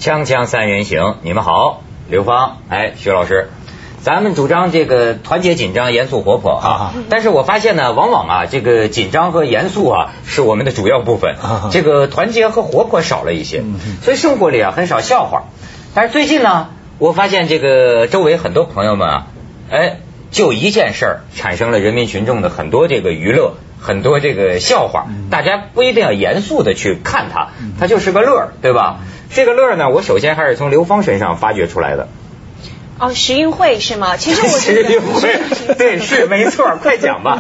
锵锵三人行，你们好，刘芳，徐老师，咱们主张这个团结紧张，严肃活泼啊。但是我发现呢，往往这个紧张和严肃是我们的主要部分，这个团结和活泼少了一些，所以生活里很少笑话。但是最近呢，我发现这个周围很多朋友们就一件事儿产生了人民群众的很多这个娱乐，很多这个笑话，大家不一定要严肃的去看它，它就是个乐，对吧？这个乐呢，我首先还是从刘芳身上发掘出来的。 时运会是吗？其实我觉得时运会，对，是没错，快讲吧。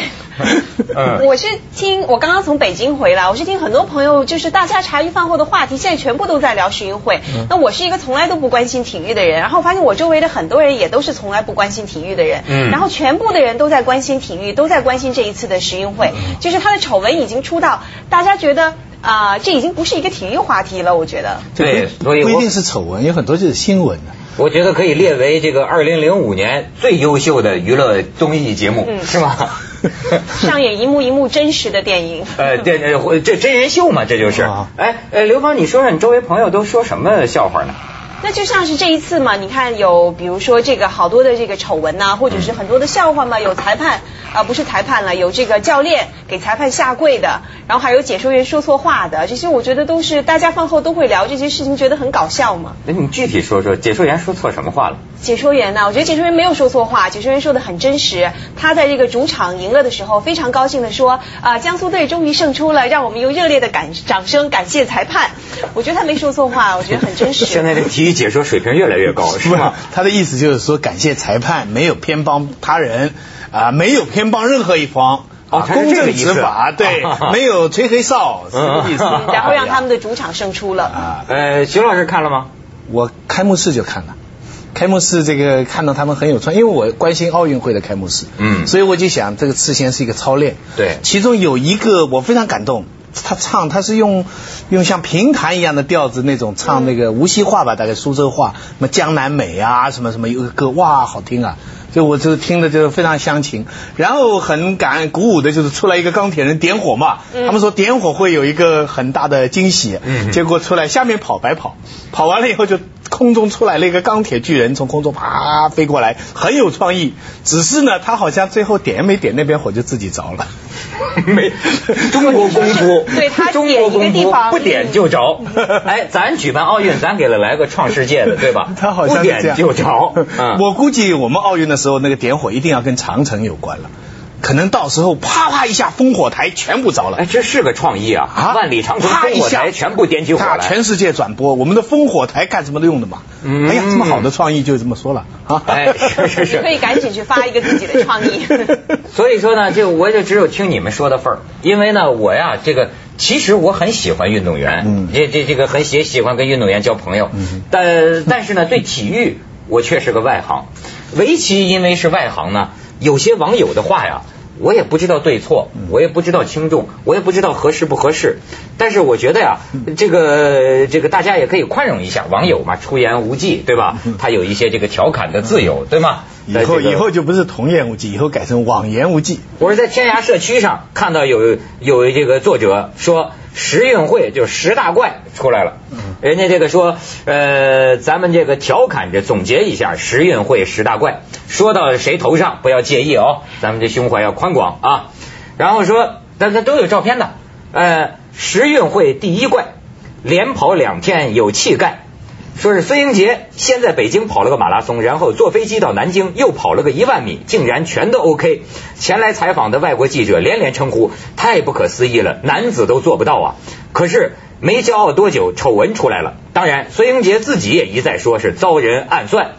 我刚刚从北京回来，我是听很多朋友，就是大家茶余饭后的话题，现在全部都在聊时运会。那我是一个从来都不关心体育的人，然后发现我周围的很多人也都是从来不关心体育的人，然后全部的人都在关心体育，都在关心这一次的时运会，就是他的丑闻已经出到大家觉得这已经不是一个体育话题了，我觉得。 对，所以不一定是丑闻，有很多就是新闻的。 我觉得可以列为这个2005年最优秀的娱乐综艺节目，是吗？ 上演一幕一幕真实的电影。 这真人秀嘛，这就是。刘芳，你说说你周围朋友都说什么笑话呢？ 那就像是这一次嘛，你看有比如说这个好多的这个丑闻呐，或者是很多的笑话嘛，有裁判不是裁判了，有这个教练给裁判下跪的，然后还有解说员说错话的，这些我觉得都是大家饭后都会聊这些事情，觉得很搞笑嘛。 那你具体说说解说员说错什么话了？ 解说员呢，我觉得解说员没有说错话，解说员说的很真实。他在这个主场赢了的时候，非常高兴的说江苏队终于胜出了，让我们用热烈的掌声感谢裁判。我觉得他没说错话，我觉得很真实。 现在这体育解说水平越来越高，是吧？ 他的意思就是说感谢裁判，没有偏帮他人没有偏帮任何一方。公正执法，对，没有吹黑哨，是这个意思。 然后让他们的主场胜出了。 徐老师看了吗？ 我开幕式就看了。开幕式这个看到他们很有创意，因为我关心奥运会的开幕式，所以我就想这个事先是一个操练。对，其中有一个我非常感动，他是用像评弹一样的调子那种唱那个无锡话吧，大概苏州话，什么江南美啊，什么什么有个歌，哇，好听啊！就我就听的就非常乡情，然后很鼓舞的就是出来一个钢铁人点火嘛，他们说点火会有一个很大的惊喜，结果出来下面白跑完了以后就空中出来了一个钢铁巨人，从空中啪飞过来，很有创意。只是呢，他好像最后点没点那边火就自己着了。 中国功夫， 对，他中国功夫不点就着。咱举办奥运，咱给了来个创世界的，对吧？ 他好像不点就着。 我估计我们奥运的时候，那个点火一定要跟长城有关了。可能到时候啪啪一下烽火台全部着了。 这是个创意啊！万里长城烽火台全部点起火来， 全世界转播。我们的烽火台干什么用的嘛？哎呀，这么好的创意就这么说了啊！ 是， 可以赶紧去发一个自己的创意。 所以说呢，我就只有听你们说的份儿，因为呢，我呀，其实我很喜欢运动员，这个很喜欢跟运动员交朋友，但是呢，对体育我却是个外行。围棋因为是外行呢。有些网友的话呀，我也不知道对错，我也不知道轻重，我也不知道合适不合适。但是我觉得呀，这个大家也可以宽容一下，网友嘛，出言无忌，对吧？他有一些这个调侃的自由，对吗？ 以后就不是童言无忌，以后改成网言无忌。 我是在天涯社区上看到有这个作者说时运会就是10大怪出来了，人家这个说咱们这个调侃着总结一下时运会10大怪，说到谁头上不要介意哦，咱们这胸怀要宽广啊。然后说但都有照片的，时运会第一怪，连跑2天有气概。说是孙英杰先在北京跑了个马拉松，然后坐飞机到南京又跑了个1万米，竟然全都 OK。前来采访的外国记者连连称呼，太不可思议了，男子都做不到啊。可是没骄傲多久，丑闻出来了。当然孙英杰自己也一再说是遭人暗算。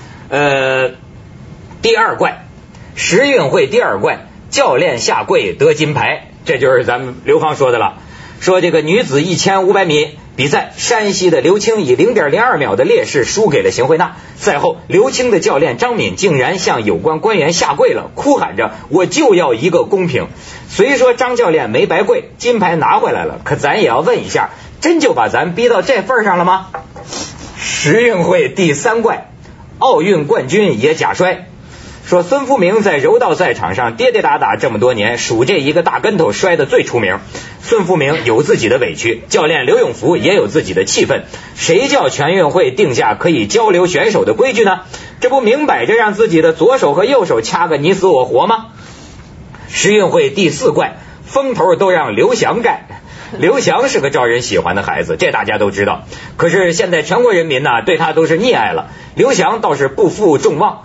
第二怪，时运会第二怪，教练下跪得金牌，这就是咱们刘芳说的了。说这个女子1500米比赛，山西的刘青以0.02秒的劣势输给了邢慧娜。赛后，刘青的教练张敏竟然向有关官员下跪了，哭喊着我就要一个公平。虽说张教练没白跪，金牌拿回来了，可咱也要问一下，真就把咱逼到这份上了吗？时运会第3怪，奥运冠军也假摔。 说孙福明在柔道赛场上跌跌打打这么多年，数这一个大跟头摔得最出名。孙福明有自己的委屈，教练刘永福也有自己的气愤。谁叫全运会定下可以交流选手的规矩呢？这不明摆着让自己的左手和右手掐个你死我活吗？十运会第4怪，风头都让刘翔盖。刘翔是个招人喜欢的孩子，这大家都知道。可是现在全国人民呢，对他都是溺爱了。刘翔倒是不负众望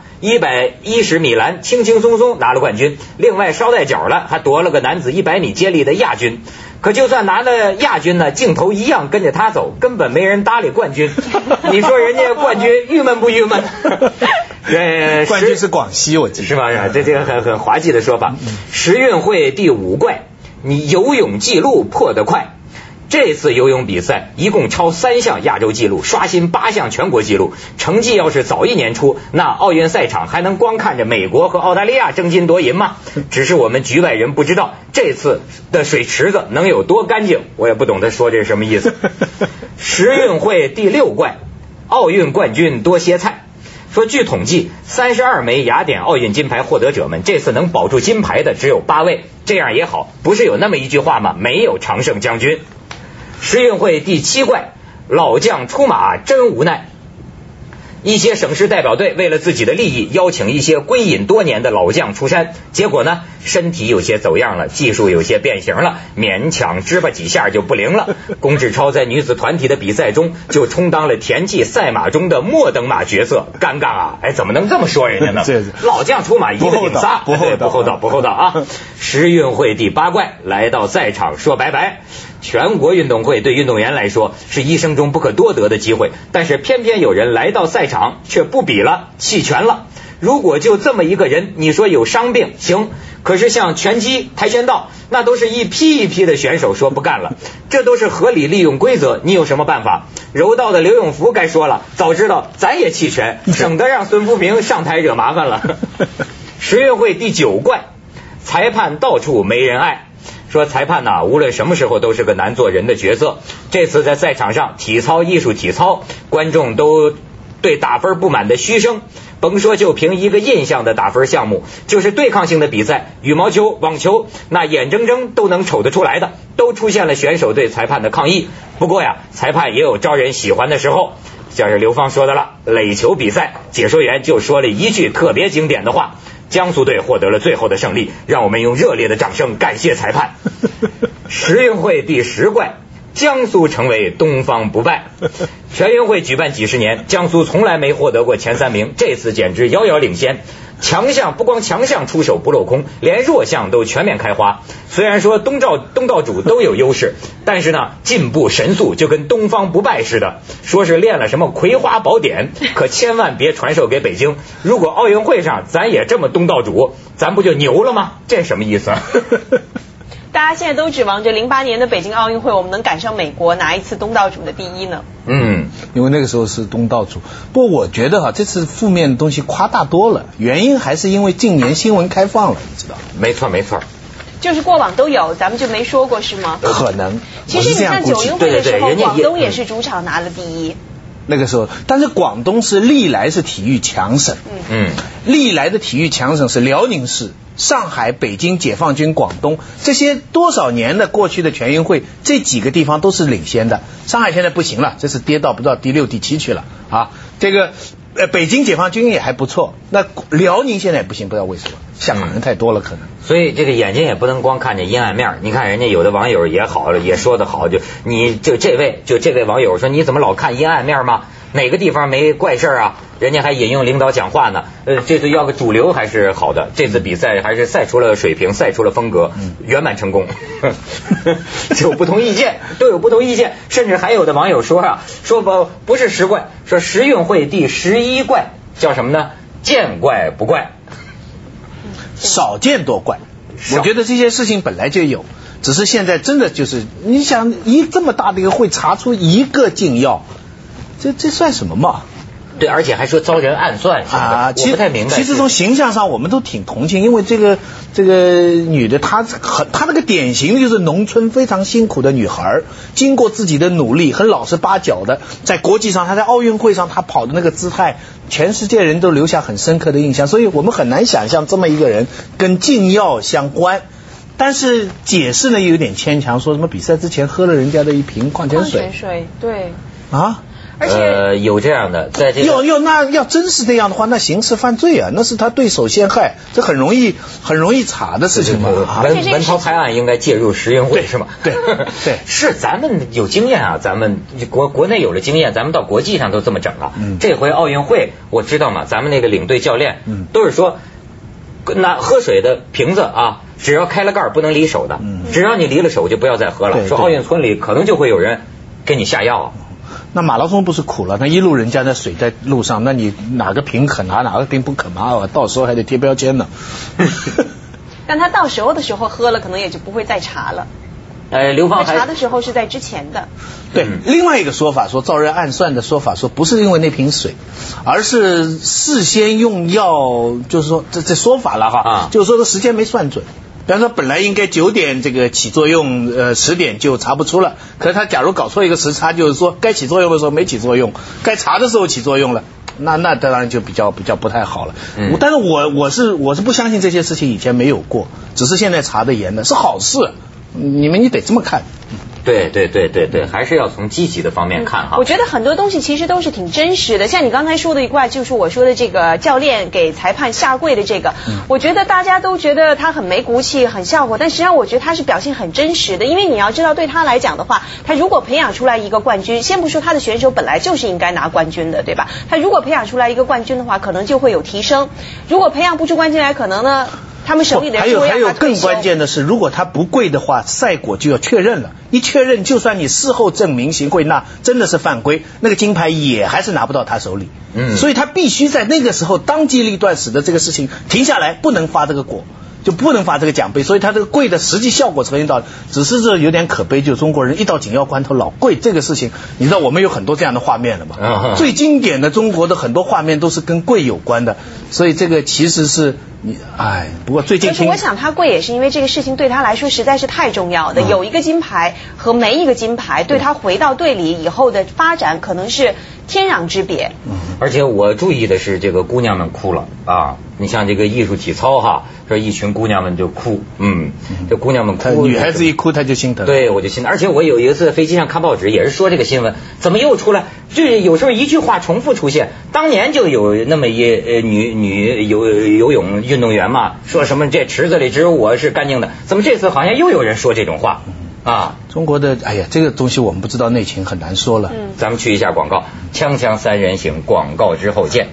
，110米栏轻轻松松拿了冠军，另外捎带脚了还夺了个男子100米接力的亚军。可就算拿了亚军呢，镜头一样跟着他走，根本没人搭理冠军。你说人家冠军郁闷不郁闷？ 冠军是广西，我记得是吧？这个很滑稽的说法。十运会第5怪，你游泳记录破得快。这次游泳比赛一共超3项亚洲纪录，刷新8项全国纪录。成绩要是早一年出，那奥运赛场还能光看着美国和澳大利亚争金夺银吗？只是我们局外人不知道，这次的水池子能有多干净，我也不懂得说这是什么意思。十运会第6怪，奥运冠军多歇菜。说据统计，32枚雅典奥运金牌获得者们，这次能保住金牌的只有8位。这样也好，不是有那么一句话吗？没有常胜将军。十运会第7怪，老将出马真无奈。一些省市代表队为了自己的利益，邀请一些归隐多年的老将出山，结果呢，身体有些走样了，技术有些变形了，勉强支吧几下就不灵了。龚志超在女子团体的比赛中就充当了田忌赛马中的末等马角色，尴尬啊！怎么能这么说人家呢？老将出马一个顶仨，不厚道啊！十运会第8怪，来到赛场说拜拜。全国运动会对运动员来说是一生中不可多得的机会，但是偏偏有人来到赛场却不比了，弃权了。如果就这么一个人，你说有伤病行，可是像拳击、跆拳道，那都是一批一批的选手说不干了，这都是合理利用规则，你有什么办法？柔道的刘永福该说了，早知道咱也弃权，省得让孙福明上台惹麻烦了。十运会第9怪，裁判到处没人爱。说裁判呢，无论什么时候都是个难做人的角色。这次在赛场上，体操艺术体操，观众都对打分不满的嘘声。甭说就凭一个印象的打分项目，就是对抗性的比赛，羽毛球、网球，那眼睁睁都能瞅得出来的，都出现了选手对裁判的抗议。不过呀，裁判也有招人喜欢的时候，像是刘芳说的了，垒球比赛，解说员就说了一句特别经典的话。江苏队获得了最后的胜利，让我们用热烈的掌声感谢裁判。十运会第10怪，江苏成为东方不败。全运会举办几十年，江苏从来没获得过前3名，这次简直遥遥领先。强项不光强项出手不落空，连弱项都全面开花。虽然说东道主都有优势，但是呢，进步神速，就跟东方不败似的。说是练了什么葵花宝典，可千万别传授给北京。如果奥运会上咱也这么东道主，咱不就牛了吗？这什么意思？ 大家现在都指望着08年的北京奥运会，我们能赶上美国拿一次东道主的第1呢？ 因为那个时候是东道主。不过我觉得这次负面的东西夸大多了，原因还是因为近年新闻开放了，你知道？ 没错。 就是过往都有，咱们就没说过是吗？ 可能。 其实你看9运会的时候，广东也是主场拿了第1。 那个时候，但是广东是历来是体育强省，历来的体育强省是辽宁市、上海、北京、解放军、广东这些多少年的过去的全运会，这几个地方都是领先的。上海现在不行了，这次跌到不知道第6、第7去了啊。这个北京解放军也还不错，那辽宁现在也不行，不知道为什么，香港人太多了可能。 所以这个眼睛也不能光看见阴暗面。你看人家有的网友也好了，也说得好，就这位网友说，你怎么老看阴暗面吗？哪个地方没怪事啊？人家还引用领导讲话呢。这次要个主流还是好的，这次比赛还是赛出了水平，赛出了风格，圆满成功。有不同意见，都有不同意见，甚至还有的网友说不是10怪，说十运会第11怪叫什么呢？见怪不怪， 少见多怪。我觉得这些事情本来就有，只是现在真的就是你想这么大的一个会查出一个禁药，这算什么嘛？ 对，而且还说遭人暗算什么的，我不太明白。 其实从形象上我们都挺同情，因为这个女的她那个典型的就是农村非常辛苦的女孩，经过自己的努力，很老实巴交的，在国际上她在奥运会上她跑的那个姿态，全世界人都留下很深刻的印象，所以我们很难想象这么一个人跟禁药相关。但是解释呢也有点牵强，说什么比赛之前喝了人家的一瓶矿泉水。 对啊。 而且有这样的，在这个那要真是这样的话，那刑事犯罪啊，那是他对手陷害，这很容易查的事情嘛。 文涛拍案应该介入时运会是吗？ 对， 是咱们有经验啊，咱们国内有了经验，咱们到国际上都这么整了。这回奥运会我知道嘛，咱们那个领队教练都是说，那喝水的瓶子啊，只要开了盖不能离手的，只要你离了手就不要再喝了。说奥运村里可能就会有人给你下药。 那马拉松不是苦了？那一路人家的水在路上，那你哪个瓶可拿，哪个瓶不可拿，到时候还得贴标签呢。 但他到时候喝了，可能也就不会再查了。 刘芳查的时候是在之前的。 对，另外一个说法说遭人暗算的说法说不是因为那瓶水，而是事先用药，就是说这说法了哈，就是说这时间没算准。比方说本来应该9点这个起作用，10点就查不出了，可是他假如搞错一个时差，就是说该起作用的时候没起作用，该查的时候起作用了，那当然就比较不太好了。但是我是不相信这些事情以前没有过，只是现在查的严的是好事，你得这么看。 对，还是要从积极的方面看哈。 我觉得很多东西其实都是挺真实的，像你刚才说的一块，就是我说的这个教练给裁判下跪的这个，我觉得大家都觉得他很没骨气，很笑话，但实际上我觉得他是表现很真实的，因为你要知道对他来讲的话，他如果培养出来一个冠军，先不说他的选手本来就是应该拿冠军的，对吧？他如果培养出来一个冠军的话，可能就会有提升；如果培养不出冠军来，可能呢，他们省里的人就会让他退休。还有更关键的是，如果他不跪的话，赛果就要确认了。一确认，就算你事后证明行贿，那真的是犯规，那个金牌也还是拿不到他手里。所以他必须在那个时候当机立断，使得这个事情停下来，不能发这个果，就不能发这个奖杯。所以他这个跪的实际效果呈现到，只是这有点可悲，就中国人一到紧要关头老跪这个事情，你知道我们有很多这样的画面了嘛？最经典的中国的很多画面都是跟跪有关的，所以这个其实是。不过最近我想他跪也是因为这个事情对他来说实在是太重要的，有一个金牌和没一个金牌对他回到队里以后的发展可能是天壤之别。 而且我注意的是这个姑娘们哭了啊，你像这个艺术体操哈，说一群姑娘们就哭，这姑娘们哭， 女孩子一哭她就心疼。 对，我就心疼。而且我有一次在飞机上看报纸也是说这个新闻，怎么又出来？就有时候一句话重复出现，当年就有那么一女游泳运动员嘛，说什么这池子里只有我是干净的，怎么这次好像又有人说这种话啊？ 中国的这个东西我们不知道内情，很难说了。 咱们去一下广告，锵锵三人行，广告之后见。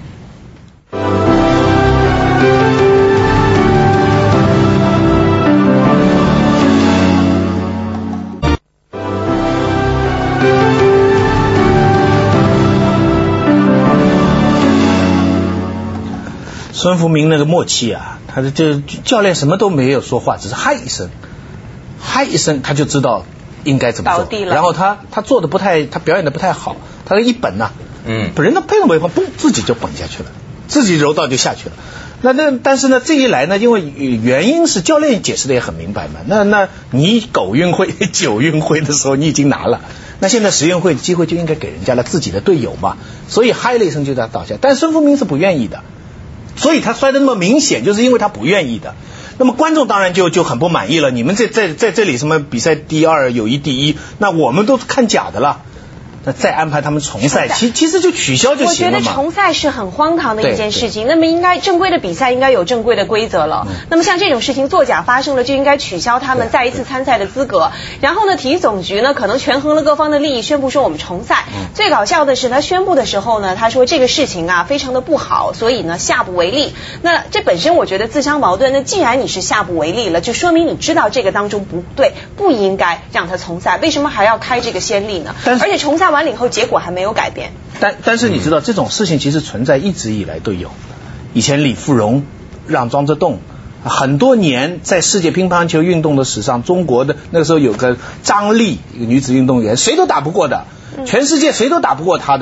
孙福明那个默契啊，他的这教练什么都没有说话，只是嗨一声他就知道应该怎么做。然后他做的他表演的不太好，他的一本呐，人都配都没放，嘣，自己就崩下去了，自己柔道就下去了。但是呢，这一来呢，因为原因是教练解释的也很明白嘛，那你9运会9运会的时候你已经拿了，那现在10运会的机会就应该给人家了，自己的队友嘛，所以嗨了一声就在倒下。但孙福明是不愿意的。所以他摔得那么明显，就是因为他不愿意的。那么观众当然就很不满意了，你们在这里什么比赛第2友谊第1，那我们都看假的了。那再安排他们重赛，其实就取消就行了嘛。 我觉得重赛是很荒唐的一件事情。那么应该正规的比赛应该有正规的规则了。那么像这种事情作假发生了，就应该取消他们再一次参赛的资格。然后呢，体育总局呢可能权衡了各方的利益，宣布说我们重赛。最搞笑的是他宣布的时候呢，他说这个事情啊非常的不好，所以呢下不为例。那这本身我觉得自相矛盾。那既然你是下不为例了，就说明你知道这个当中不对，不应该让他重赛。为什么还要开这个先例呢？而且重赛完了以后结果还没有改变。 但是你知道这种事情其实存在一直以来都有。以前李富荣让庄则栋，很多年在世界乒乓球运动的史上，中国的那个时候有个张丽，一个女子运动员，谁都打不过的，全世界谁都打不过她的。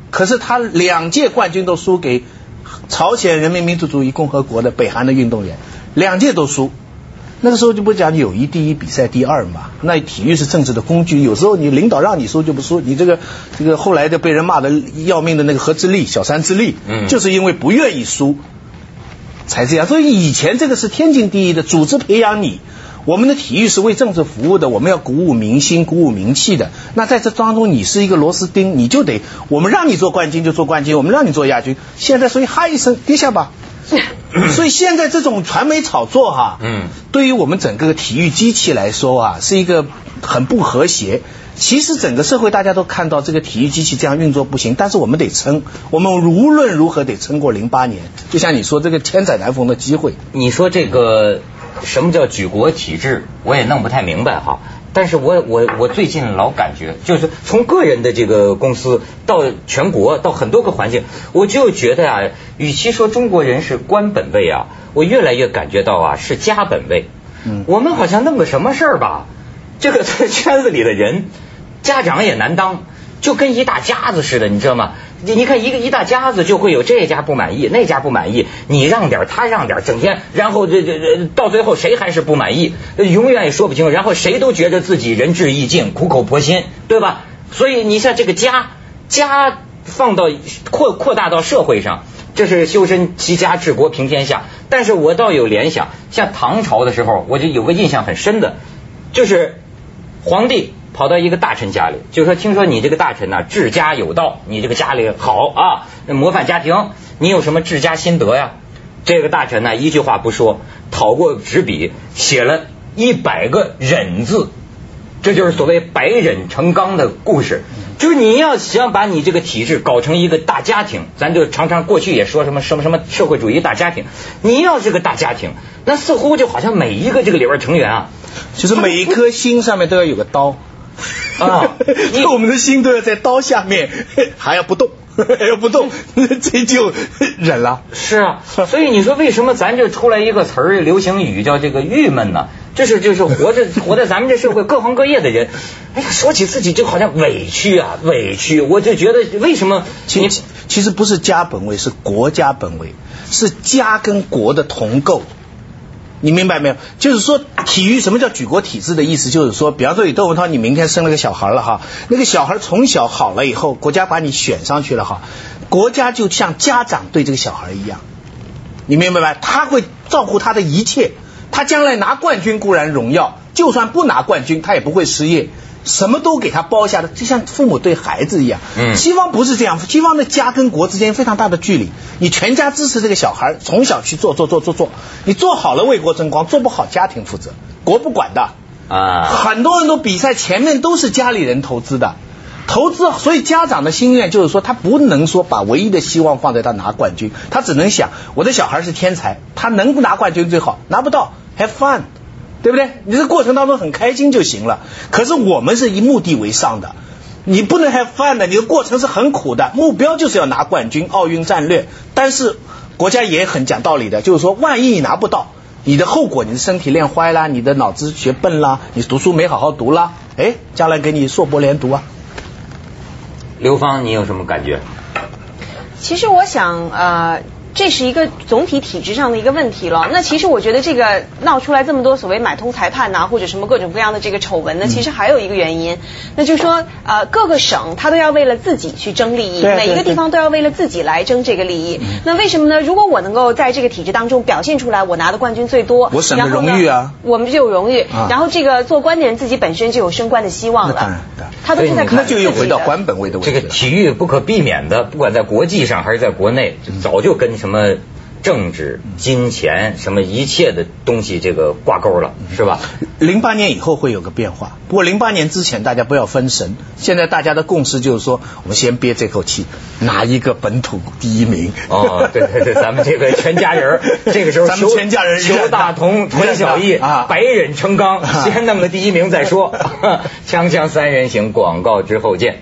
可是他2届冠军都输给朝鲜人民民主主义共和国的北韩的运动员，2届都输。那个时候就不讲友谊第一，比赛第二嘛。那体育是政治的工具，有时候你领导让你输就不输。你这个后来的被人骂的要命的那个何志立，小三之力，就是因为不愿意输才这样。所以以前这个是天经地义的，组织培养你。我们的体育是为政治服务的，我们要鼓舞民心、鼓舞民气的。那在这当中，你是一个螺丝钉，你就得我们让你做冠军就做冠军，我们让你做亚军。现在所以哈一声跌下吧。所以现在这种传媒炒作哈，对于我们整个体育机器来说啊，是一个很不和谐。其实整个社会大家都看到这个体育机器这样运作不行，但是我们得撑，我们无论如何得撑过08年。就像你说这个千载难逢的机会。 你说这个什么叫举国体制，我也弄不太明白哈。但是我最近老感觉，就是从个人的这个公司到全国到很多个环境，我就觉得啊，与其说中国人是官本位啊，我越来越感觉到啊是家本位。我们好像弄个什么事儿吧，这个圈子里的人，家长也难当，就跟一大家子似的，你知道吗？你看一大家子就会有这家不满意那家不满意，你让点他让点，整天然后到最后谁还是不满意，永远也说不清，然后谁都觉得自己仁至义尽苦口婆心，对吧？所以你像这个家放到扩大到社会上，这是修身齐家治国平天下。但是我倒有联想，像唐朝的时候我就有个印象很深的，就是皇帝跑到一个大臣家里，就说听说你这个大臣呢治家有道，你这个家里好啊，模范家庭，你有什么治家心得呀？这个大臣呢一句话不说，讨过纸笔写了100个忍字，这就是所谓百忍成钢的故事。就是你要想把你这个体制搞成一个大家庭，咱就常常过去也说什么社会主义大家庭，你要是个大家庭，那似乎就好像每一个这个里边成员啊， 就是每一颗心上面都要有个刀啊，我们的心都要在刀下面，还要不动，这就忍了。 是啊，所以你说为什么咱就出来一个词儿，流行语叫这个郁闷呢？就是活在咱们这社会各行各业的人，哎呀，说起自己就好像委屈啊，我就觉得为什么其实不是家本位，是国家本位，是家跟国的同构。你明白没有？就是说体育什么叫举国体制的意思，就是说比方说李窦文涛你明天生了个小孩了哈，那个小孩从小好了以后，国家把你选上去了哈，国家就像家长对这个小孩一样，你明白吗？他会照顾他的一切，他将来拿冠军固然荣耀，就算不拿冠军他也不会失业，什么都给他包下的，就像父母对孩子一样。西方不是这样，西方的家跟国之间非常大的距离，你全家支持这个小孩从小去做，你做好了为国争光，做不好家庭负责，国不管的啊。很多人都比赛前面都是家里人投资的，所以家长的心愿就是说，他不能说把唯一的希望放在他拿冠军，他只能想我的小孩是天才，他能拿冠军最好，拿不到 have fun，对不对？你这过程当中很开心就行了。可是我们是以目的为上的，你不能 have fun 的，你的过程是很苦的，目标就是要拿冠军，奥运战略。但是国家也很讲道理的，就是说万一你拿不到，你的后果，你的身体练坏啦，你的脑子学笨啦，你读书没好好读啦，将来给你硕博连读啊。 刘芳，你有什么感觉？ 其实我想这是一个总体体制上的一个问题了。那其实我觉得这个闹出来这么多所谓买通裁判或者什么各种各样的这个丑闻呢，其实还有一个原因，那就是说各个省它都要为了自己去争利益，每一个地方都要为了自己来争这个利益。那为什么呢？如果我能够在这个体制当中表现出来，我拿的冠军最多， 我省的荣誉啊， 我们就有荣誉，然后这个做官的人自己本身就有升官的希望了。 那当然， 他都是在那就又回到官本位的问题。 这个体育不可避免的，不管在国际上还是在国内，早就跟什么政治、金钱什么一切的东西这个挂钩了，是吧 ？08年以后会有个变化，不过08年之前大家不要分神。现在大家的共识就是说，我们先憋这口气，拿一个本土第1名。 对，咱们这个全家人，这个时候咱们全家人求大同，存小义，百忍成钢，先弄个第1名再说。锵锵三人行，广告之后见。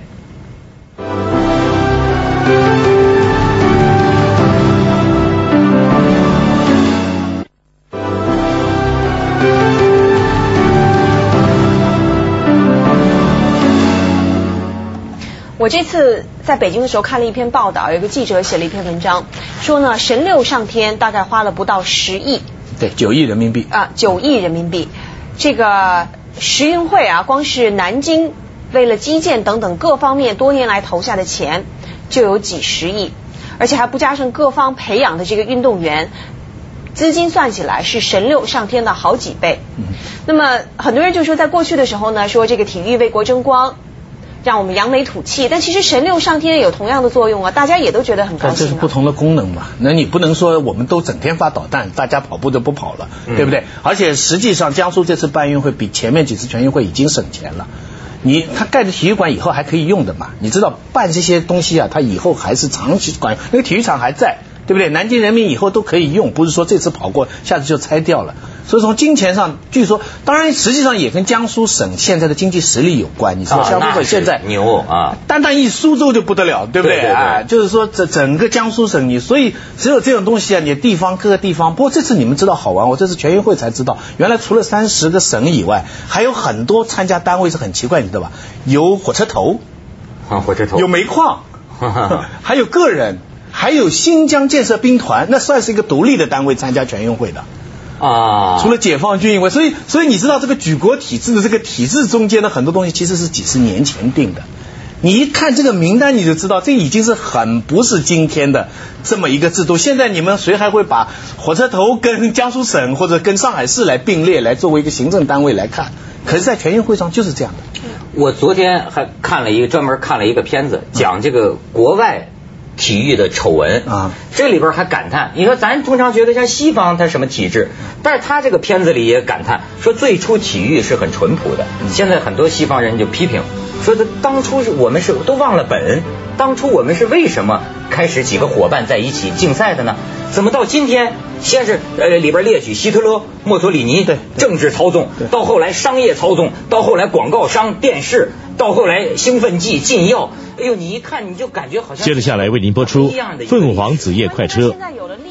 我这次在北京的时候看了一篇报道，有一个记者写了一篇文章，说呢神六上天大概花了不到10亿， 对，9亿人民币啊，9亿人民币。这个时运会啊，光是南京为了基建等等各方面多年来投下的钱就有几10亿，而且还不加上各方培养的这个运动员，资金算起来是神六上天的好几倍。那么很多人就说，在过去的时候呢，说这个体育为国争光，让我们扬眉吐气，但其实神六上天有同样的作用啊，大家也都觉得很高兴。 这是不同的功能嘛，那你不能说我们都整天发导弹，大家跑步就不跑了，对不对？而且实际上江苏这次办运会比前面几次全运会已经省钱了。他盖的体育馆以后还可以用的嘛？你知道办这些东西啊，它以后还是长期管，那个体育场还在，对不对？南京人民以后都可以用，不是说这次跑过，下次就拆掉了。所以从金钱上，据说，当然实际上也跟江苏省现在的经济实力有关。你说江苏省现在牛啊， 单一苏州就不得了，对不对？啊，就是说整个江苏省所以只有这种东西啊，你地方各个地方。不过这次你们知道好玩，我这次全运会才知道，原来除了30个省以外，还有很多参加单位是很奇怪，你知道吧？有火车头，有煤矿，还有个人，还有新疆建设兵团，那算是一个独立的单位参加全运会的。啊，除了解放军以外，所以你知道这个举国体制的这个体制中间的很多东西其实是几十年前定的。你一看这个名单你就知道，这已经是很不是今天的这么一个制度。现在你们谁还会把火车头跟江苏省或者跟上海市来并列，来作为一个行政单位来看？可是，在全运会上就是这样的。 我昨天还专门看了一个片子，讲这个国外体育的丑闻啊，这里边还感叹，你说咱通常觉得像西方它什么体制，但是他这个片子里也感叹说，最初体育是很淳朴的，现在很多西方人就批评说，当初我们都忘了本，当初我们是为什么开始几个伙伴在一起竞赛的呢？怎么到今天先是里边列举希特勒、墨索里尼政治操纵，到后来商业操纵，到后来广告商、电视，到后来兴奋剂、禁药，哎呦，你一看你就感觉好像。 接着下来为您播出《凤凰子夜快车》。